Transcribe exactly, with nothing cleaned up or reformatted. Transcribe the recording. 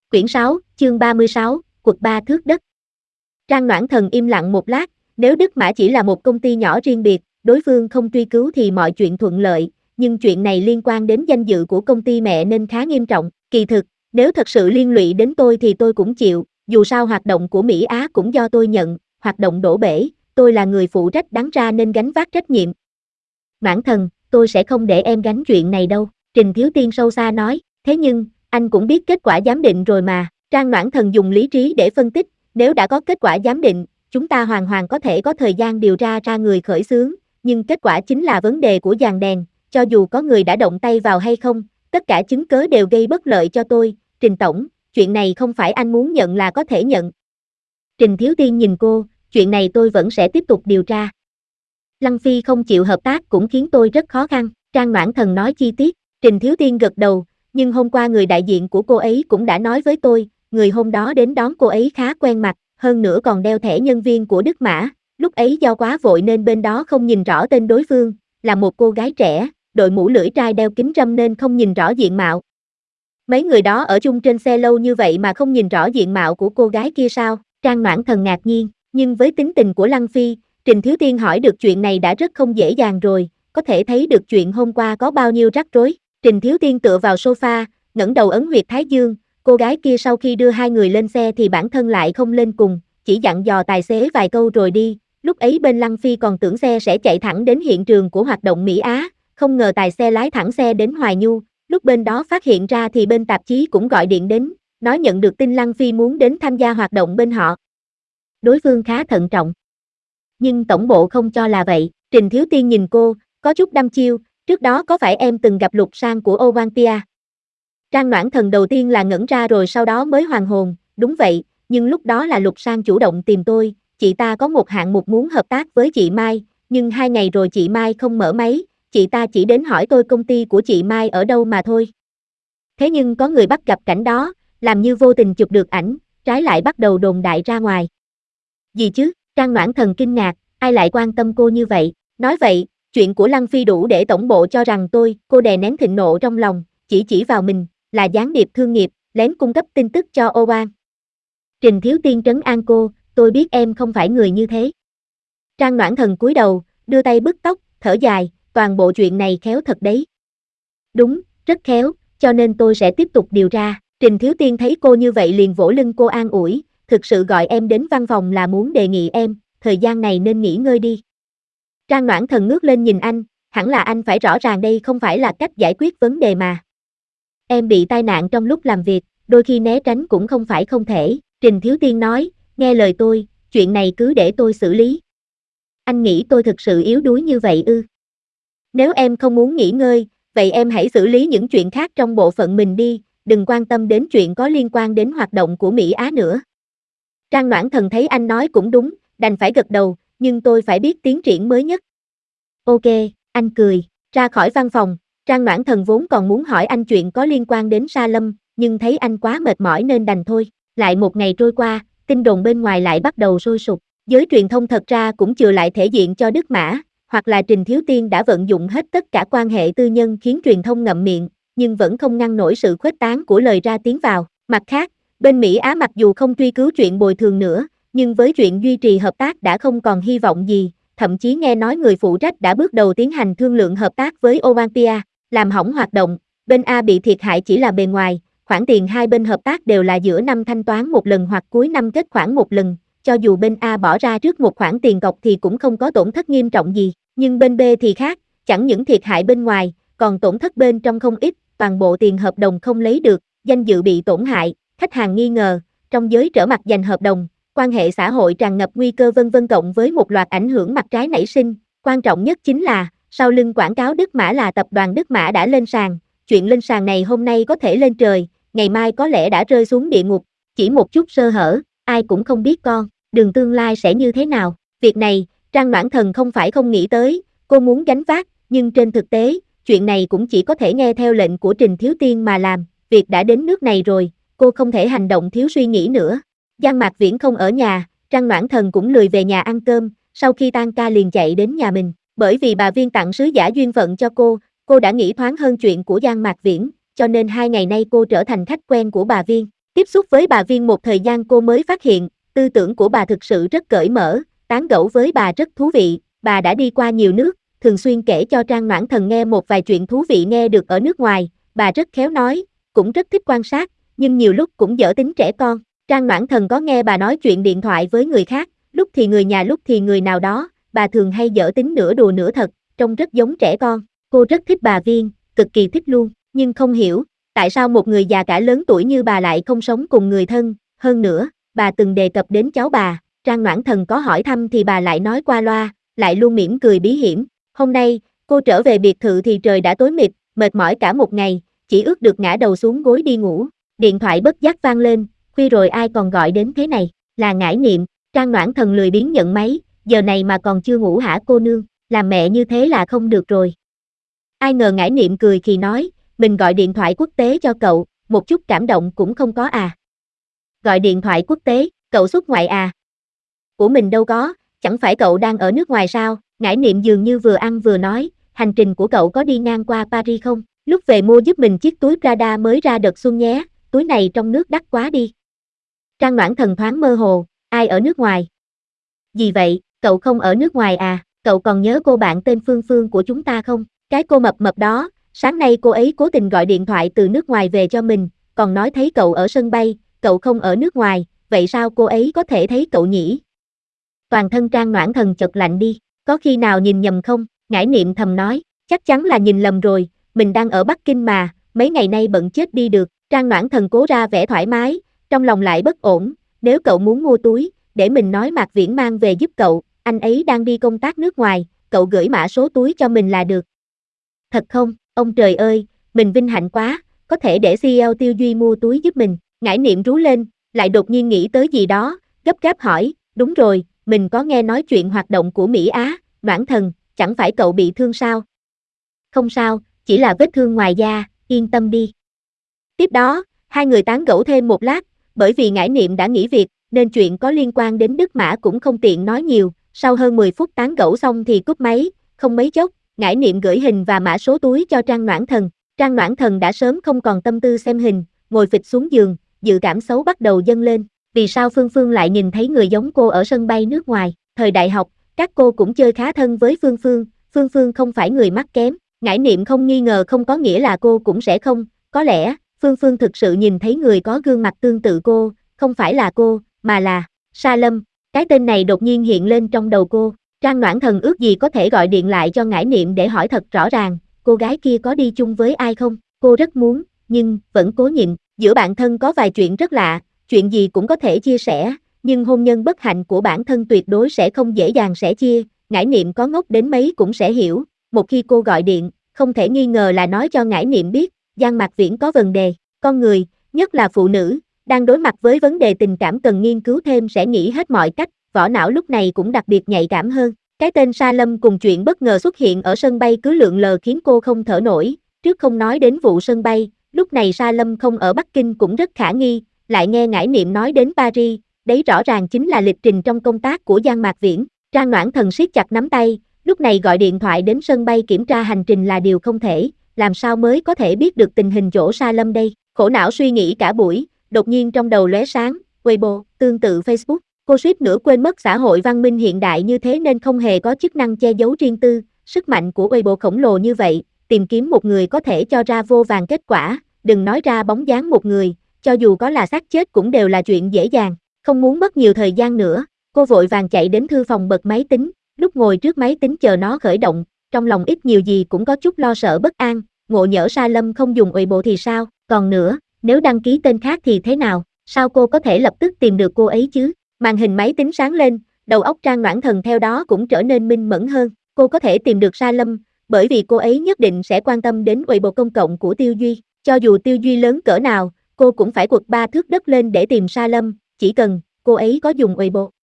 Quyển sáu, chương ba mươi sáu, quật ba thước đất. Trang Noãn Thần im lặng một lát, nếu Đức Mã chỉ là một công ty nhỏ riêng biệt, đối phương không truy cứu thì mọi chuyện thuận lợi, nhưng chuyện này liên quan đến danh dự của công ty mẹ nên khá nghiêm trọng. Kỳ thực, nếu thật sự liên lụy đến tôi thì tôi cũng chịu, dù sao hoạt động của Mỹ Á cũng do tôi nhận, hoạt động đổ bể, tôi là người phụ trách đáng ra nên gánh vác trách nhiệm. Noãn Thần, tôi sẽ không để em gánh chuyện này đâu, Trình Thiếu Tiên sâu xa nói, thế nhưng, anh cũng biết kết quả giám định rồi mà. Trang Noãn Thần dùng lý trí để phân tích, nếu đã có kết quả giám định, chúng ta hoàn toàn có thể có thời gian điều tra ra người khởi xướng, nhưng kết quả chính là vấn đề của dàn đèn, cho dù có người đã động tay vào hay không, tất cả chứng cớ đều gây bất lợi cho tôi. Trình Tổng, chuyện này không phải anh muốn nhận là có thể nhận. Trình Thiếu Tiên nhìn cô, chuyện này tôi vẫn sẽ tiếp tục điều tra. Lăng Phi không chịu hợp tác cũng khiến tôi rất khó khăn, Trang Noãn Thần nói chi tiết. Trình Thiếu Tiên gật đầu, nhưng hôm qua người đại diện của cô ấy cũng đã nói với tôi, người hôm đó đến đón cô ấy khá quen mặt, hơn nữa còn đeo thẻ nhân viên của Đức Mã, lúc ấy do quá vội nên bên đó không nhìn rõ tên đối phương, là một cô gái trẻ, đội mũ lưỡi trai đeo kính râm nên không nhìn rõ diện mạo. Mấy người đó ở chung trên xe lâu như vậy mà không nhìn rõ diện mạo của cô gái kia sao? Trang Noãn Thần ngạc nhiên, nhưng với tính tình của Lăng Phi, Trình Thiếu Tiên hỏi được chuyện này đã rất không dễ dàng rồi, có thể thấy được chuyện hôm qua có bao nhiêu rắc rối. Trình Thiếu Tiên tựa vào sofa, ngẩng đầu ấn huyệt thái dương, cô gái kia sau khi đưa hai người lên xe thì bản thân lại không lên cùng, chỉ dặn dò tài xế vài câu rồi đi, lúc ấy bên Lăng Phi còn tưởng xe sẽ chạy thẳng đến hiện trường của hoạt động Mỹ Á, không ngờ tài xe lái thẳng xe đến Hoài Nhu, lúc bên đó phát hiện ra thì bên tạp chí cũng gọi điện đến, nói nhận được tin Lăng Phi muốn đến tham gia hoạt động bên họ. Đối phương khá thận trọng. Nhưng tổng bộ không cho là vậy, Trình Thiếu Tiên nhìn cô, có chút đăm chiêu, trước đó có phải em từng gặp Lục Sang của Olympia? Trang Noãn Thần đầu tiên là ngẩn ra rồi sau đó mới hoàn hồn, đúng vậy, nhưng lúc đó là Lục Sang chủ động tìm tôi, chị ta có một hạng mục muốn hợp tác với chị Mai, nhưng hai ngày rồi chị Mai không mở máy, chị ta chỉ đến hỏi tôi công ty của chị Mai ở đâu mà thôi. Thế nhưng có người bắt gặp cảnh đó, làm như vô tình chụp được ảnh, trái lại bắt đầu đồn đại ra ngoài. Gì chứ? Trang Noãn Thần kinh ngạc, ai lại quan tâm cô như vậy? Nói vậy, chuyện của Lăng Phi đủ để tổng bộ cho rằng tôi, cô đè nén thịnh nộ trong lòng, chỉ chỉ vào mình, là gián điệp thương nghiệp, lén cung cấp tin tức cho Oan. Trình Thiếu Tiên trấn an cô, tôi biết em không phải người như thế. Trang Noãn Thần cúi đầu, đưa tay bứt tóc, thở dài, toàn bộ chuyện này khéo thật đấy. Đúng, rất khéo, cho nên tôi sẽ tiếp tục điều tra. Trình Thiếu Tiên thấy cô như vậy liền vỗ lưng cô an ủi, thực sự gọi em đến văn phòng là muốn đề nghị em, thời gian này nên nghỉ ngơi đi. Trang Noãn Thần ngước lên nhìn anh, hẳn là anh phải rõ ràng đây không phải là cách giải quyết vấn đề mà. Em bị tai nạn trong lúc làm việc, đôi khi né tránh cũng không phải không thể, Trình Thiếu Tiên nói, nghe lời tôi, chuyện này cứ để tôi xử lý. Anh nghĩ tôi thực sự yếu đuối như vậy ư? Nếu em không muốn nghỉ ngơi, vậy em hãy xử lý những chuyện khác trong bộ phận mình đi, đừng quan tâm đến chuyện có liên quan đến hoạt động của Mỹ Á nữa. Trang Noãn Thần thấy anh nói cũng đúng, đành phải gật đầu, nhưng tôi phải biết tiến triển mới nhất. Ok, anh cười, ra khỏi văn phòng, Trang Noãn Thần vốn còn muốn hỏi anh chuyện có liên quan đến Sa Lâm, nhưng thấy anh quá mệt mỏi nên đành thôi. Lại một ngày trôi qua, tin đồn bên ngoài lại bắt đầu sôi sục, giới truyền thông thật ra cũng chừa lại thể diện cho Đức Mã, hoặc là Trình Thiếu Tiên đã vận dụng hết tất cả quan hệ tư nhân khiến truyền thông ngậm miệng, nhưng vẫn không ngăn nổi sự khuếch tán của lời ra tiếng vào. Mặt khác, bên Mỹ Á mặc dù không truy cứu chuyện bồi thường nữa, nhưng với chuyện duy trì hợp tác đã không còn hy vọng gì, thậm chí nghe nói người phụ trách đã bước đầu tiến hành thương lượng hợp tác với Olympia, làm hỏng hoạt động, bên A bị thiệt hại chỉ là bề ngoài, khoản tiền hai bên hợp tác đều là giữa năm thanh toán một lần hoặc cuối năm kết khoản một lần, cho dù bên A bỏ ra trước một khoản tiền cọc thì cũng không có tổn thất nghiêm trọng gì, nhưng bên B thì khác, chẳng những thiệt hại bên ngoài, còn tổn thất bên trong không ít, toàn bộ tiền hợp đồng không lấy được, danh dự bị tổn hại, khách hàng nghi ngờ, trong giới trở mặt giành hợp đồng, quan hệ xã hội tràn ngập nguy cơ vân vân cộng với một loạt ảnh hưởng mặt trái nảy sinh, quan trọng nhất chính là, sau lưng quảng cáo Đức Mã là tập đoàn Đức Mã đã lên sàn, chuyện lên sàn này hôm nay có thể lên trời, ngày mai có lẽ đã rơi xuống địa ngục, chỉ một chút sơ hở, ai cũng không biết con, đường tương lai sẽ như thế nào, việc này, Trang Noãn Thần không phải không nghĩ tới, cô muốn gánh vác, nhưng trên thực tế, chuyện này cũng chỉ có thể nghe theo lệnh của Trình Thiếu Tiên mà làm, việc đã đến nước này rồi, cô không thể hành động thiếu suy nghĩ nữa. Giang Mạc Viễn không ở nhà, Trang Noãn Thần cũng lười về nhà ăn cơm, sau khi tan ca liền chạy đến nhà mình, bởi vì bà Viên tặng sứ giả duyên phận cho cô, cô đã nghĩ thoáng hơn chuyện của Giang Mạc Viễn, cho nên hai ngày nay cô trở thành khách quen của bà Viên. Tiếp xúc với bà Viên một thời gian cô mới phát hiện, tư tưởng của bà thực sự rất cởi mở, tán gẫu với bà rất thú vị, bà đã đi qua nhiều nước, thường xuyên kể cho Trang Noãn Thần nghe một vài chuyện thú vị nghe được ở nước ngoài, bà rất khéo nói, cũng rất thích quan sát, nhưng nhiều lúc cũng dở tính trẻ con. Trang Noãn Thần có nghe bà nói chuyện điện thoại với người khác, lúc thì người nhà lúc thì người nào đó, bà thường hay dở tính nửa đùa nửa thật, trông rất giống trẻ con. Cô rất thích bà Viên, cực kỳ thích luôn, nhưng không hiểu, tại sao một người già cả lớn tuổi như bà lại không sống cùng người thân, hơn nữa, bà từng đề cập đến cháu bà, Trang Noãn Thần có hỏi thăm thì bà lại nói qua loa, lại luôn mỉm cười bí hiểm. Hôm nay, cô trở về biệt thự thì trời đã tối mịt, mệt mỏi cả một ngày, chỉ ước được ngã đầu xuống gối đi ngủ. Điện thoại bất giác vang lên, khuya rồi ai còn gọi đến thế này, là Ngải Niệm. Trang Noãn Thần lười biếng nhận máy, giờ này mà còn chưa ngủ hả cô nương, làm mẹ như thế là không được rồi. Ai ngờ Ngải Niệm cười khi nói, mình gọi điện thoại quốc tế cho cậu, một chút cảm động cũng không có à. Gọi điện thoại quốc tế, cậu xuất ngoại à? Của mình đâu có, chẳng phải cậu đang ở nước ngoài sao? Ngải Niệm dường như vừa ăn vừa nói, hành trình của cậu có đi ngang qua Paris không? Lúc về mua giúp mình chiếc túi Prada mới ra đợt xuân nhé, túi này trong nước đắt quá đi. Trang Noãn Thần thoáng mơ hồ, ai ở nước ngoài? Gì vậy, cậu không ở nước ngoài à? Cậu còn nhớ cô bạn tên Phương Phương của chúng ta không? Cái cô mập mập đó, sáng nay cô ấy cố tình gọi điện thoại từ nước ngoài về cho mình, còn nói thấy cậu ở sân bay, cậu không ở nước ngoài, vậy sao cô ấy có thể thấy cậu nhỉ? Toàn thân Trang Noãn Thần chợt lạnh đi, có khi nào nhìn nhầm không? Ngải Niệm thầm nói, chắc chắn là nhìn lầm rồi, mình đang ở Bắc Kinh mà, mấy ngày nay bận chết đi được. Trang Noãn Thần cố ra vẻ thoải mái, trong lòng lại bất ổn, nếu cậu muốn mua túi, để mình nói Mạc Viễn mang về giúp cậu, anh ấy đang đi công tác nước ngoài, cậu gửi mã số túi cho mình là được. Thật không, ông trời ơi, mình vinh hạnh quá, có thể để xê e ô Tiêu Duy mua túi giúp mình. Ngải Niệm rú lên, lại đột nhiên nghĩ tới gì đó, gấp gáp hỏi, đúng rồi, mình có nghe nói chuyện hoạt động của Mỹ Á, Noãn Thần, chẳng phải cậu bị thương sao? Không sao, chỉ là vết thương ngoài da, yên tâm đi. Tiếp đó, hai người tán gẫu thêm một lát, bởi vì Ngải Niệm đã nghỉ việc, nên chuyện có liên quan đến Đức Mã cũng không tiện nói nhiều, sau hơn mười phút tán gẫu xong thì cúp máy, không mấy chốc, Ngải Niệm gửi hình và mã số túi cho Trang Noãn Thần. Trang Noãn Thần đã sớm không còn tâm tư xem hình, ngồi phịch xuống giường, dự cảm xấu bắt đầu dâng lên. Vì sao Phương Phương lại nhìn thấy người giống cô ở sân bay nước ngoài? Thời đại học, các cô cũng chơi khá thân với Phương Phương, Phương Phương không phải người mắt kém. Ngải Niệm không nghi ngờ không có nghĩa là cô cũng sẽ không, có lẽ, Phương Phương thực sự nhìn thấy người có gương mặt tương tự cô, không phải là cô, mà là Sa Lâm. Cái tên này đột nhiên hiện lên trong đầu cô. Trang Noãn Thần ước gì có thể gọi điện lại cho Ngải Niệm để hỏi thật rõ ràng, cô gái kia có đi chung với ai không? Cô rất muốn, nhưng vẫn cố nhịn. Giữa bạn thân có vài chuyện rất lạ, chuyện gì cũng có thể chia sẻ, nhưng hôn nhân bất hạnh của bản thân tuyệt đối sẽ không dễ dàng sẻ chia. Ngải Niệm có ngốc đến mấy cũng sẽ hiểu. Một khi cô gọi điện, không thể nghi ngờ là nói cho Ngải Niệm biết, Giang Mạc Viễn có vấn đề. Con người, nhất là phụ nữ, đang đối mặt với vấn đề tình cảm cần nghiên cứu thêm sẽ nghĩ hết mọi cách, vỏ não lúc này cũng đặc biệt nhạy cảm hơn. Cái tên Sa Lâm cùng chuyện bất ngờ xuất hiện ở sân bay cứ lượn lờ khiến cô không thở nổi, trước không nói đến vụ sân bay, lúc này Sa Lâm không ở Bắc Kinh cũng rất khả nghi, lại nghe Ngải Niệm nói đến Paris, đấy rõ ràng chính là lịch trình trong công tác của Giang Mạc Viễn. Trang Noãn Thần siết chặt nắm tay, lúc này gọi điện thoại đến sân bay kiểm tra hành trình là điều không thể, làm sao mới có thể biết được tình hình chỗ Sa Lâm đây. Khổ não suy nghĩ cả buổi, đột nhiên trong đầu lóe sáng, Weibo, tương tự Facebook, cô suýt nữa quên mất xã hội văn minh hiện đại như thế nên không hề có chức năng che giấu riêng tư, sức mạnh của Weibo khổng lồ như vậy, tìm kiếm một người có thể cho ra vô vàn kết quả, đừng nói ra bóng dáng một người, cho dù có là xác chết cũng đều là chuyện dễ dàng, không muốn mất nhiều thời gian nữa, cô vội vàng chạy đến thư phòng bật máy tính, lúc ngồi trước máy tính chờ nó khởi động, trong lòng ít nhiều gì cũng có chút lo sợ bất an, ngộ nhỡ Sa Lâm không dùng Weibo thì sao, còn nữa, nếu đăng ký tên khác thì thế nào, sao cô có thể lập tức tìm được cô ấy chứ? Màn hình máy tính sáng lên, đầu óc Trang Noãn Thần theo đó cũng trở nên minh mẫn hơn, cô có thể tìm được Sa Lâm, bởi vì cô ấy nhất định sẽ quan tâm đến Weibo công cộng của Tiêu Duy, cho dù Tiêu Duy lớn cỡ nào, cô cũng phải quật ba thước đất lên để tìm Sa Lâm, chỉ cần cô ấy có dùng Weibo.